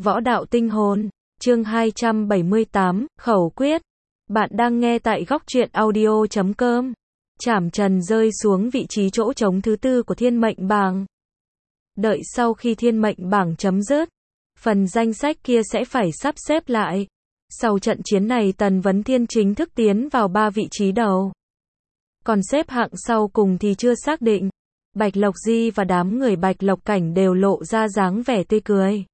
Võ đạo tinh hồn, chương 278, khẩu quyết. Bạn đang nghe tại góc truyện audio.com. Trảm Trần rơi xuống vị trí chỗ trống thứ tư của thiên mệnh bảng. Đợi sau khi thiên mệnh bảng chấm dứt, phần danh sách kia sẽ phải sắp xếp lại. Sau trận chiến này Tần Vấn Thiên chính thức tiến vào 3 vị trí đầu. Còn xếp hạng sau cùng thì chưa xác định. Bạch Lộc Di và đám người Bạch Lộc Cảnh đều lộ ra dáng vẻ tươi cười.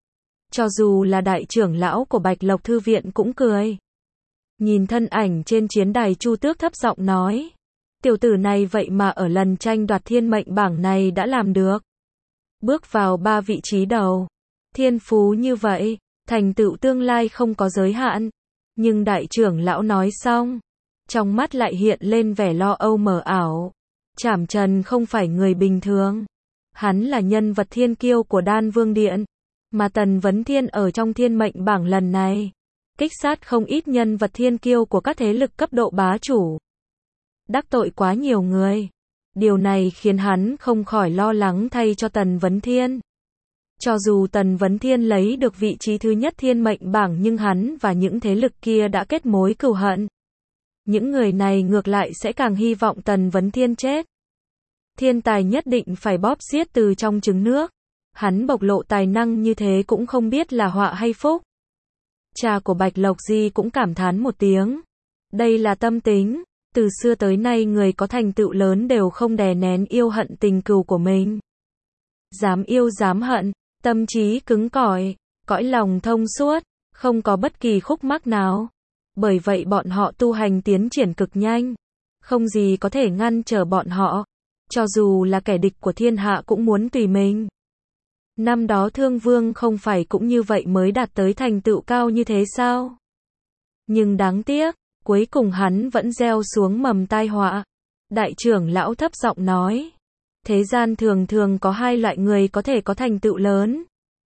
Cho dù là đại trưởng lão của Bạch Lộc Thư Viện cũng cười. Nhìn thân ảnh trên chiến đài, Chu Tước thấp giọng nói. Tiểu tử này vậy mà ở lần tranh đoạt thiên mệnh bảng này đã làm được. Bước vào 3 vị trí đầu. Thiên phú như vậy, thành tựu tương lai không có giới hạn. Nhưng đại trưởng lão nói xong, trong mắt lại hiện lên vẻ lo âu mờ ảo. Trảm Trần không phải người bình thường. Hắn là nhân vật thiên kiêu của Đan Vương Điện. Mà Tần Vấn Thiên ở trong thiên mệnh bảng lần này, kích sát không ít nhân vật thiên kiêu của các thế lực cấp độ bá chủ. Đắc tội quá nhiều người. Điều này khiến hắn không khỏi lo lắng thay cho Tần Vấn Thiên. Cho dù Tần Vấn Thiên lấy được vị trí thứ nhất thiên mệnh bảng, nhưng hắn và những thế lực kia đã kết mối cừu hận. Những người này ngược lại sẽ càng hy vọng Tần Vấn Thiên chết. Thiên tài nhất định phải bóp xiết từ trong trứng nước. Hắn bộc lộ tài năng như thế cũng không biết là họa hay phúc. Cha của Bạch Lộc Di cũng cảm thán một tiếng. Đây là tâm tính. Từ xưa tới nay người có thành tựu lớn đều không đè nén yêu hận tình cừu của mình. Dám yêu dám hận, tâm trí cứng cỏi, cõi lòng thông suốt, không có bất kỳ khúc mắc nào. Bởi vậy bọn họ tu hành tiến triển cực nhanh. Không gì có thể ngăn trở bọn họ. Cho dù là kẻ địch của thiên hạ cũng muốn tùy mình. Năm đó Thương Vương không phải cũng như vậy mới đạt tới thành tựu cao như thế sao? Nhưng đáng tiếc, cuối cùng hắn vẫn gieo xuống mầm tai họa. Đại trưởng lão thấp giọng nói. Thế gian thường thường có hai loại người có thể có thành tựu lớn.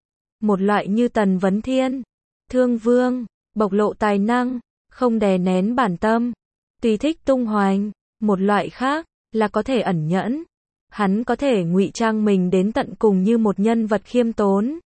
Một loại như Tần Vấn Thiên, Thương Vương, bộc lộ tài năng, không đè nén bản tâm, tùy thích tung hoành. Một loại khác là có thể ẩn nhẫn. Hắn có thể ngụy trang mình đến tận cùng như một nhân vật khiêm tốn.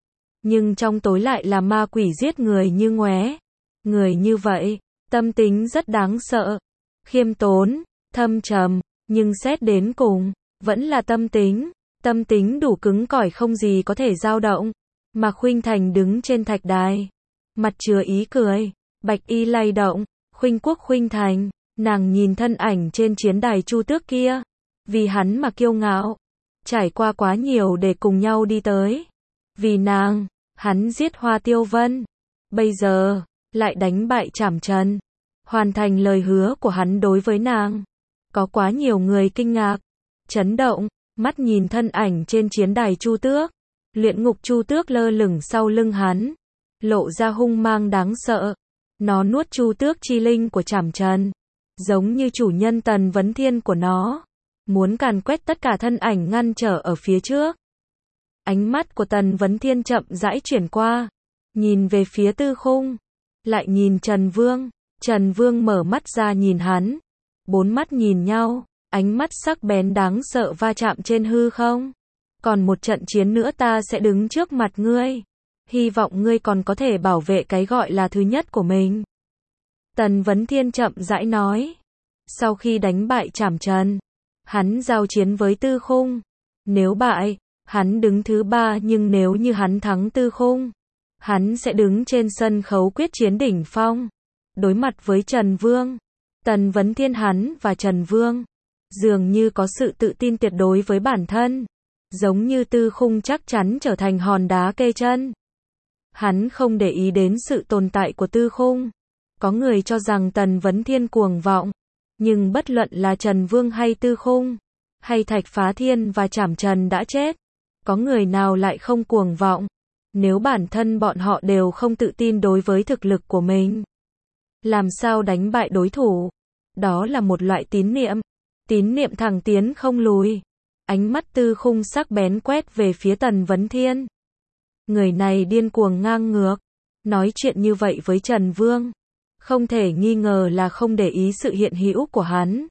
Nhưng trong tối lại là ma quỷ giết người như ngoé. Người như vậy, tâm tính rất đáng sợ. Khiêm tốn, thâm trầm, nhưng xét đến cùng, vẫn là tâm tính. Tâm tính đủ cứng cỏi không gì có thể dao động. Mà Khuynh Thành đứng trên thạch đài. Mặt chứa ý cười, bạch y lay động, Khuynh Quốc Khuynh Thành. Nàng nhìn thân ảnh trên chiến đài Chu Tước kia. Vì hắn mà kiêu ngạo. Trải qua quá nhiều để cùng nhau đi tới. Vì nàng, hắn giết Hoa Tiêu Vân. Bây giờ, lại đánh bại Trảm Trần. Hoàn thành lời hứa của hắn đối với nàng. Có quá nhiều người kinh ngạc, chấn động, mắt nhìn thân ảnh trên chiến đài Chu Tước. Luyện ngục Chu Tước lơ lửng sau lưng hắn. Lộ ra hung mang đáng sợ. Nó nuốt Chu Tước chi linh của Trảm Trần. Giống như chủ nhân Tần Vấn Thiên của nó. Muốn càn quét tất cả thân ảnh ngăn trở ở phía trước. Ánh mắt của Tần Vấn Thiên chậm rãi chuyển qua. Nhìn về phía Tư Khung. Lại nhìn Trần Vương. Trần Vương mở mắt ra nhìn hắn. 4 mắt nhìn nhau. Ánh mắt sắc bén đáng sợ va chạm trên hư không. Còn một trận chiến nữa ta sẽ đứng trước mặt ngươi. Hy vọng ngươi còn có thể bảo vệ cái gọi là thứ nhất của mình. Tần Vấn Thiên chậm rãi nói. Sau khi đánh bại Trảm Trần, hắn giao chiến với Tư Khung. Nếu bại, hắn đứng thứ 3, nhưng nếu như hắn thắng Tư Khung, hắn sẽ đứng trên sân khấu quyết chiến đỉnh phong. Đối mặt với Trần Vương. Tần Vấn Thiên, hắn và Trần Vương dường như có sự tự tin tuyệt đối với bản thân. Giống như Tư Khung chắc chắn trở thành hòn đá kê chân. Hắn không để ý đến sự tồn tại của Tư Khung. Có người cho rằng Tần Vấn Thiên cuồng vọng. Nhưng bất luận là Trần Vương hay Tư Khung, hay Thạch Phá Thiên và Trảm Trần đã chết. Có người nào lại không cuồng vọng? Nếu bản thân bọn họ đều không tự tin đối với thực lực của mình, làm sao đánh bại đối thủ? Đó là một loại tín niệm. Tín niệm thẳng tiến không lùi. Ánh mắt Tư Khung sắc bén quét về phía Tần Vấn Thiên. Người này điên cuồng ngang ngược. Nói chuyện như vậy với Trần Vương. Không thể nghi ngờ là không để ý sự hiện hữu của hắn.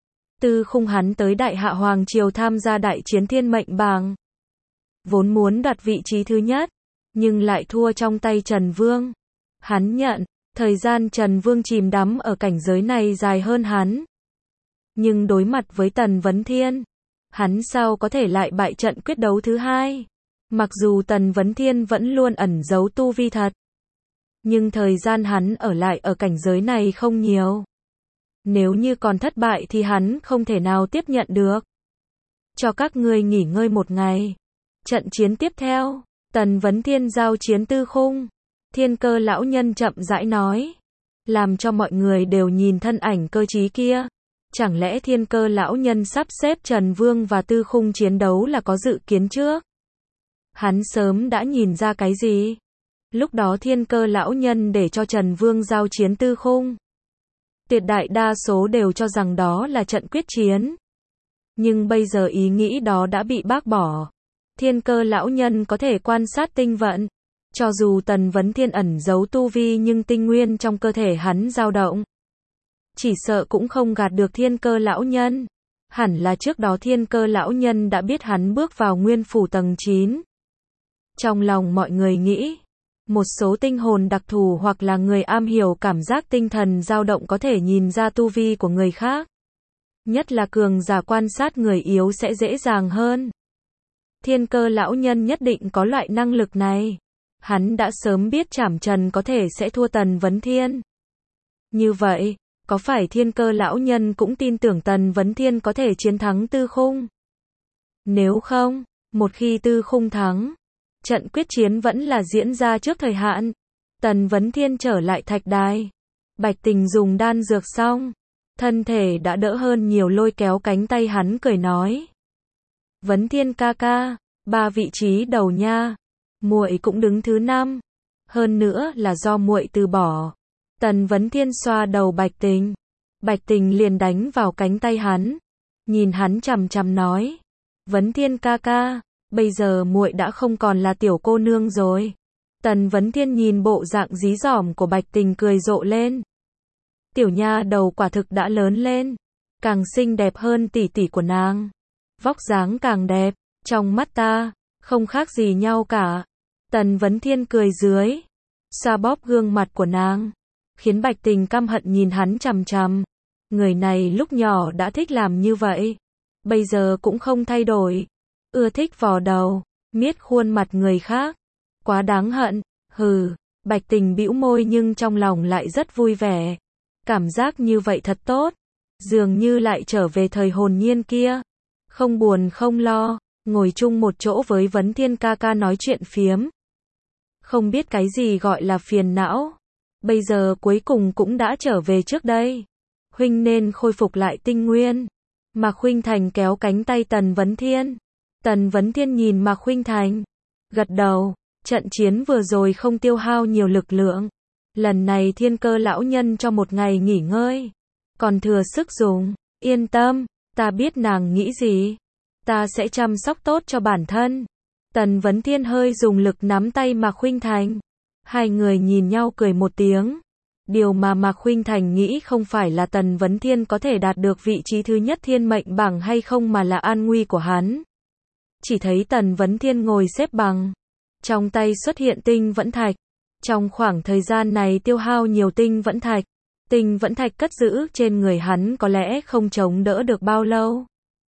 Tư Khung hắn tới Đại Hạ Hoàng Triều tham gia đại chiến thiên mệnh bảng. Vốn muốn đoạt vị trí thứ nhất. nhưng lại thua trong tay Trần Vương. Hắn nhận, thời gian Trần Vương chìm đắm ở cảnh giới này dài hơn hắn. Nhưng đối mặt với Tần Vấn Thiên, hắn sao có thể lại bại trận quyết đấu thứ hai? Mặc dù Tần Vấn Thiên vẫn luôn ẩn giấu tu vi thật, nhưng thời gian hắn ở lại ở cảnh giới này không nhiều. Nếu như còn thất bại thì hắn không thể nào tiếp nhận được. Cho các ngươi nghỉ ngơi một ngày. Trận chiến tiếp theo, Tần Vấn Thiên giao chiến Tư Khung. Thiên Cơ lão nhân chậm rãi nói, làm cho mọi người đều nhìn thân ảnh cơ trí kia. Chẳng lẽ Thiên Cơ lão nhân sắp xếp Trần Vương và Tư Khung chiến đấu là có dự kiến trước? Hắn sớm đã nhìn ra cái gì? Lúc đó Thiên Cơ lão nhân để cho Trần Vương giao chiến Tư Khung. Tuyệt đại đa số đều cho rằng đó là trận quyết chiến. Nhưng bây giờ ý nghĩ đó đã bị bác bỏ. Thiên Cơ lão nhân có thể quan sát tinh vận. Cho dù Tần Vấn Thiên ẩn giấu tu vi nhưng tinh nguyên trong cơ thể hắn dao động. Chỉ sợ cũng không gạt được Thiên Cơ lão nhân. Hẳn là trước đó Thiên Cơ lão nhân đã biết hắn bước vào nguyên phủ tầng 9. Trong lòng mọi người nghĩ, một số tinh hồn đặc thù hoặc là người am hiểu cảm giác tinh thần dao động có thể nhìn ra tu vi của người khác. Nhất là cường giả quan sát người yếu sẽ dễ dàng hơn. Thiên Cơ lão nhân nhất định có loại năng lực này. Hắn đã sớm biết Trảm Trần có thể sẽ thua Tần Vấn Thiên. Như vậy, có phải Thiên Cơ lão nhân cũng tin tưởng Tần Vấn Thiên có thể chiến thắng Tư Khung? Nếu không, một khi Tư Khung thắng, trận quyết chiến vẫn là diễn ra trước thời hạn. Tần Vấn Thiên trở lại thạch đài. Bạch Tình dùng đan dược xong, thân thể đã đỡ hơn nhiều, lôi kéo cánh tay hắn cười nói. Vấn Thiên ca ca, 3 vị trí đầu nha. Muội cũng đứng thứ 5. Hơn nữa là do muội từ bỏ. Tần Vấn Thiên xoa đầu Bạch Tình. Bạch Tình liền đánh vào cánh tay hắn. Nhìn hắn chằm chằm nói. Vấn Thiên ca ca, bây giờ muội đã không còn là tiểu cô nương rồi. Tần Vấn Thiên nhìn bộ dạng dí dỏm của Bạch Tình cười rộ lên. Tiểu nha đầu quả thực đã lớn lên. Càng xinh đẹp hơn tỷ tỷ của nàng. Vóc dáng càng đẹp. Trong mắt ta, không khác gì nhau cả. Tần Vấn Thiên cười dưới. Xoa bóp gương mặt của nàng. Khiến Bạch Tình căm hận nhìn hắn chằm chằm. Người này lúc nhỏ đã thích làm như vậy. Bây giờ cũng không thay đổi. Ưa thích vò đầu, miết khuôn mặt người khác. Quá đáng hận. Hừ. Bạch Tình bĩu môi nhưng trong lòng lại rất vui vẻ. Cảm giác như vậy thật tốt. Dường như lại trở về thời hồn nhiên kia. Không buồn không lo. Ngồi chung một chỗ với Vấn Thiên ca ca nói chuyện phiếm. Không biết cái gì gọi là phiền não. Bây giờ cuối cùng cũng đã trở về trước đây. Huynh nên khôi phục lại tinh nguyên. Mạc Khuynh Thành kéo cánh tay Tần Vấn Thiên. Tần Vấn Thiên nhìn Mạc Khuynh Thành. Gật đầu. Trận chiến vừa rồi không tiêu hao nhiều lực lượng. Lần này Thiên Cơ lão nhân cho một ngày nghỉ ngơi. Còn thừa sức dùng. Yên tâm. Ta biết nàng nghĩ gì. Ta sẽ chăm sóc tốt cho bản thân. Tần Vấn Thiên hơi dùng lực nắm tay Mạc Khuynh Thành. Hai người nhìn nhau cười một tiếng. Điều mà Mạc Khuynh Thành nghĩ không phải là Tần Vấn Thiên có thể đạt được vị trí thứ nhất thiên mệnh bảng hay không mà là an nguy của hắn. Chỉ thấy Tần Vấn Thiên ngồi xếp bằng. Trong tay xuất hiện tinh vẫn thạch. Trong khoảng thời gian này tiêu hao nhiều tinh vẫn thạch. Tinh vẫn thạch cất giữ trên người hắn có lẽ không chống đỡ được bao lâu.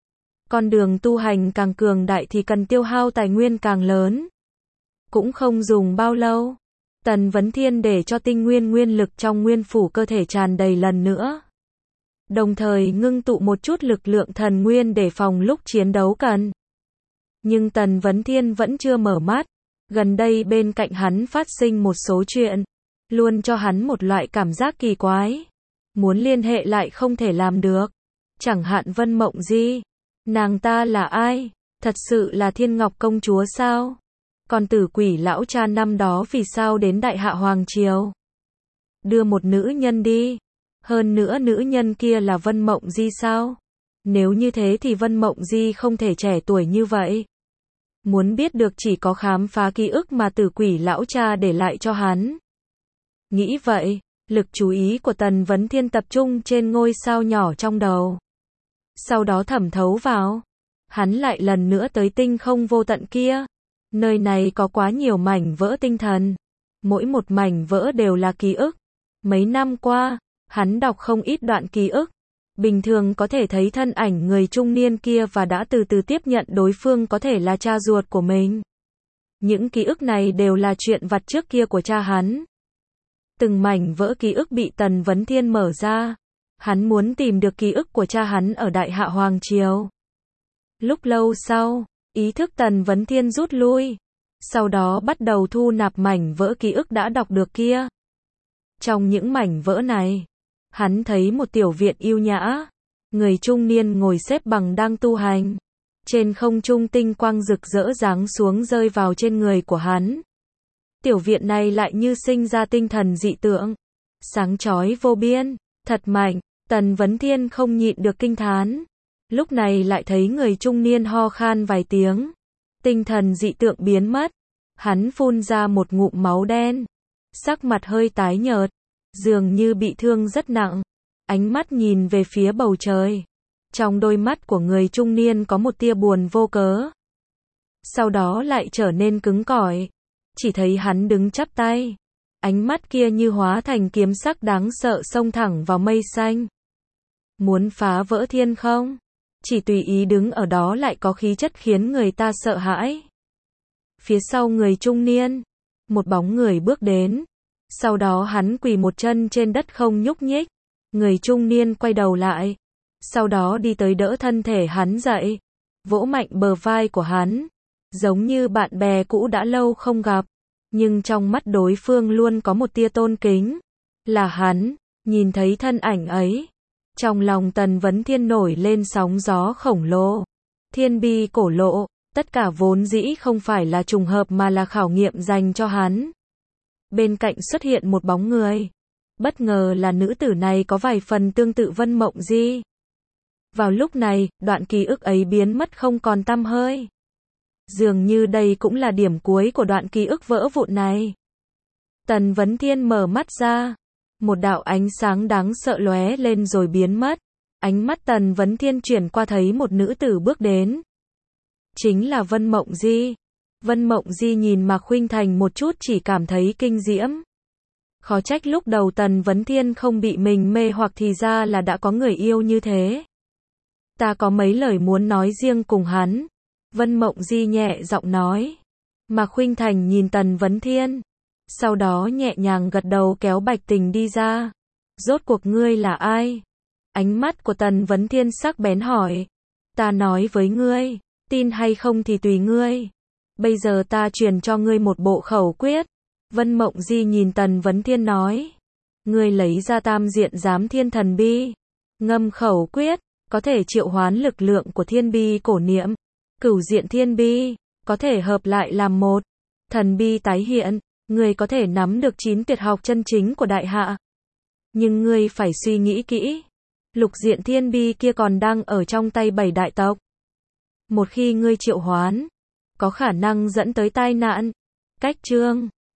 Con đường tu hành càng cường đại thì cần tiêu hao tài nguyên càng lớn. Cũng không dùng bao lâu. Tần Vấn Thiên để cho tinh nguyên nguyên lực trong nguyên phủ cơ thể tràn đầy lần nữa. Đồng thời ngưng tụ một chút lực lượng thần nguyên để phòng lúc chiến đấu cần. Nhưng Tần Vấn Thiên vẫn chưa mở mắt. Gần đây bên cạnh hắn phát sinh một số chuyện. Luôn cho hắn một loại cảm giác kỳ quái. Muốn liên hệ lại không thể làm được. Chẳng hạn Vân Mộng Di. Nàng ta là ai? Thật sự là Thiên Ngọc công chúa sao? Còn Tử Quỷ lão cha năm đó vì sao đến Đại Hạ Hoàng Triều? Đưa một nữ nhân đi. Hơn nữa nữ nhân kia là Vân Mộng Di sao? Nếu như thế thì Vân Mộng Di không thể trẻ tuổi như vậy. Muốn biết được chỉ có khám phá ký ức mà Tử Quỷ lão cha để lại cho hắn. Nghĩ vậy, lực chú ý của Tần Vấn Thiên tập trung trên ngôi sao nhỏ trong đầu. Sau đó thẩm thấu vào. Hắn lại lần nữa tới tinh không vô tận kia. Nơi này có quá nhiều mảnh vỡ tinh thần. Mỗi một mảnh vỡ đều là ký ức. Mấy năm qua, hắn đọc không ít đoạn ký ức. Bình thường có thể thấy thân ảnh người trung niên kia và đã từ từ tiếp nhận đối phương có thể là cha ruột của mình. Những ký ức này đều là chuyện vặt trước kia của cha hắn. Từng mảnh vỡ ký ức bị Tần Vấn Thiên mở ra. Hắn muốn tìm được ký ức của cha hắn ở Đại Hạ Hoàng Triều. Lúc lâu sau, ý thức Tần Vấn Thiên rút lui. Sau đó bắt đầu thu nạp mảnh vỡ ký ức đã đọc được kia. Trong những mảnh vỡ này, hắn thấy một tiểu viện yêu nhã. Người trung niên ngồi xếp bằng đang tu hành. Trên không trung tinh quang rực rỡ giáng xuống rơi vào trên người của hắn. Tiểu viện này lại như sinh ra tinh thần dị tượng. Sáng chói vô biên, thật mạnh, Tần Vấn Thiên không nhịn được kinh thán. Lúc này lại thấy người trung niên ho khan vài tiếng. Tinh thần dị tượng biến mất. Hắn phun ra một ngụm máu đen. Sắc mặt hơi tái nhợt. Dường như bị thương rất nặng. Ánh mắt nhìn về phía bầu trời. Trong đôi mắt của người trung niên có một tia buồn vô cớ. Sau đó lại trở nên cứng cỏi. Chỉ thấy hắn đứng chắp tay. Ánh mắt kia như hóa thành kiếm sắc đáng sợ xông thẳng vào mây xanh. Muốn phá vỡ thiên không? Chỉ tùy ý đứng ở đó lại có khí chất khiến người ta sợ hãi. Phía sau người trung niên, một bóng người bước đến. Sau đó hắn quỳ một chân trên đất không nhúc nhích. Người trung niên quay đầu lại. Sau đó đi tới đỡ thân thể hắn dậy. Vỗ mạnh bờ vai của hắn. Giống như bạn bè cũ đã lâu không gặp. Nhưng trong mắt đối phương luôn có một tia tôn kính. Là hắn, nhìn thấy thân ảnh ấy. Trong lòng Tần Vấn Thiên nổi lên sóng gió khổng lồ. Thiên bi cổ lộ, tất cả vốn dĩ không phải là trùng hợp mà là khảo nghiệm dành cho hắn. Bên cạnh xuất hiện một bóng người. Bất ngờ là nữ tử này có vài phần tương tự Vân Mộng Di. Vào lúc này, đoạn ký ức ấy biến mất không còn tăm hơi. Dường như đây cũng là điểm cuối của đoạn ký ức vỡ vụn này. Tần Vấn Thiên mở mắt ra. Một đạo ánh sáng đáng sợ lóe lên rồi biến mất. Ánh mắt Tần Vấn Thiên chuyển qua thấy một nữ tử bước đến. Chính là Vân Mộng Di. Vân Mộng Di nhìn Mạc Khuynh Thành một chút chỉ cảm thấy kinh diễm. Khó trách lúc đầu Tần Vấn Thiên không bị mình mê hoặc thì ra là đã có người yêu như thế. Ta có mấy lời muốn nói riêng cùng hắn. Vân Mộng Di nhẹ giọng nói. Mạc Khuynh Thành nhìn Tần Vấn Thiên. Sau đó nhẹ nhàng gật đầu kéo Bạch Tình đi ra. Rốt cuộc ngươi là ai? Ánh mắt của Tần Vấn Thiên sắc bén hỏi. Ta nói với ngươi, tin hay không thì tùy ngươi. Bây giờ ta truyền cho ngươi một bộ khẩu quyết. Vân Mộng Di nhìn Tần Vấn Thiên nói. Ngươi lấy ra tam diện giám thiên thần bi. Ngâm khẩu quyết, có thể triệu hoán lực lượng của thiên bi cổ niệm. Cửu diện thiên bi, có thể hợp lại làm một. Thần bi tái hiện, ngươi có thể nắm được 9 tuyệt học chân chính của Đại Hạ. Nhưng ngươi phải suy nghĩ kỹ. Lục diện thiên bi kia còn đang ở trong tay 7 đại tộc. Một khi ngươi triệu hoán, có khả năng dẫn tới tai nạn. Cách chương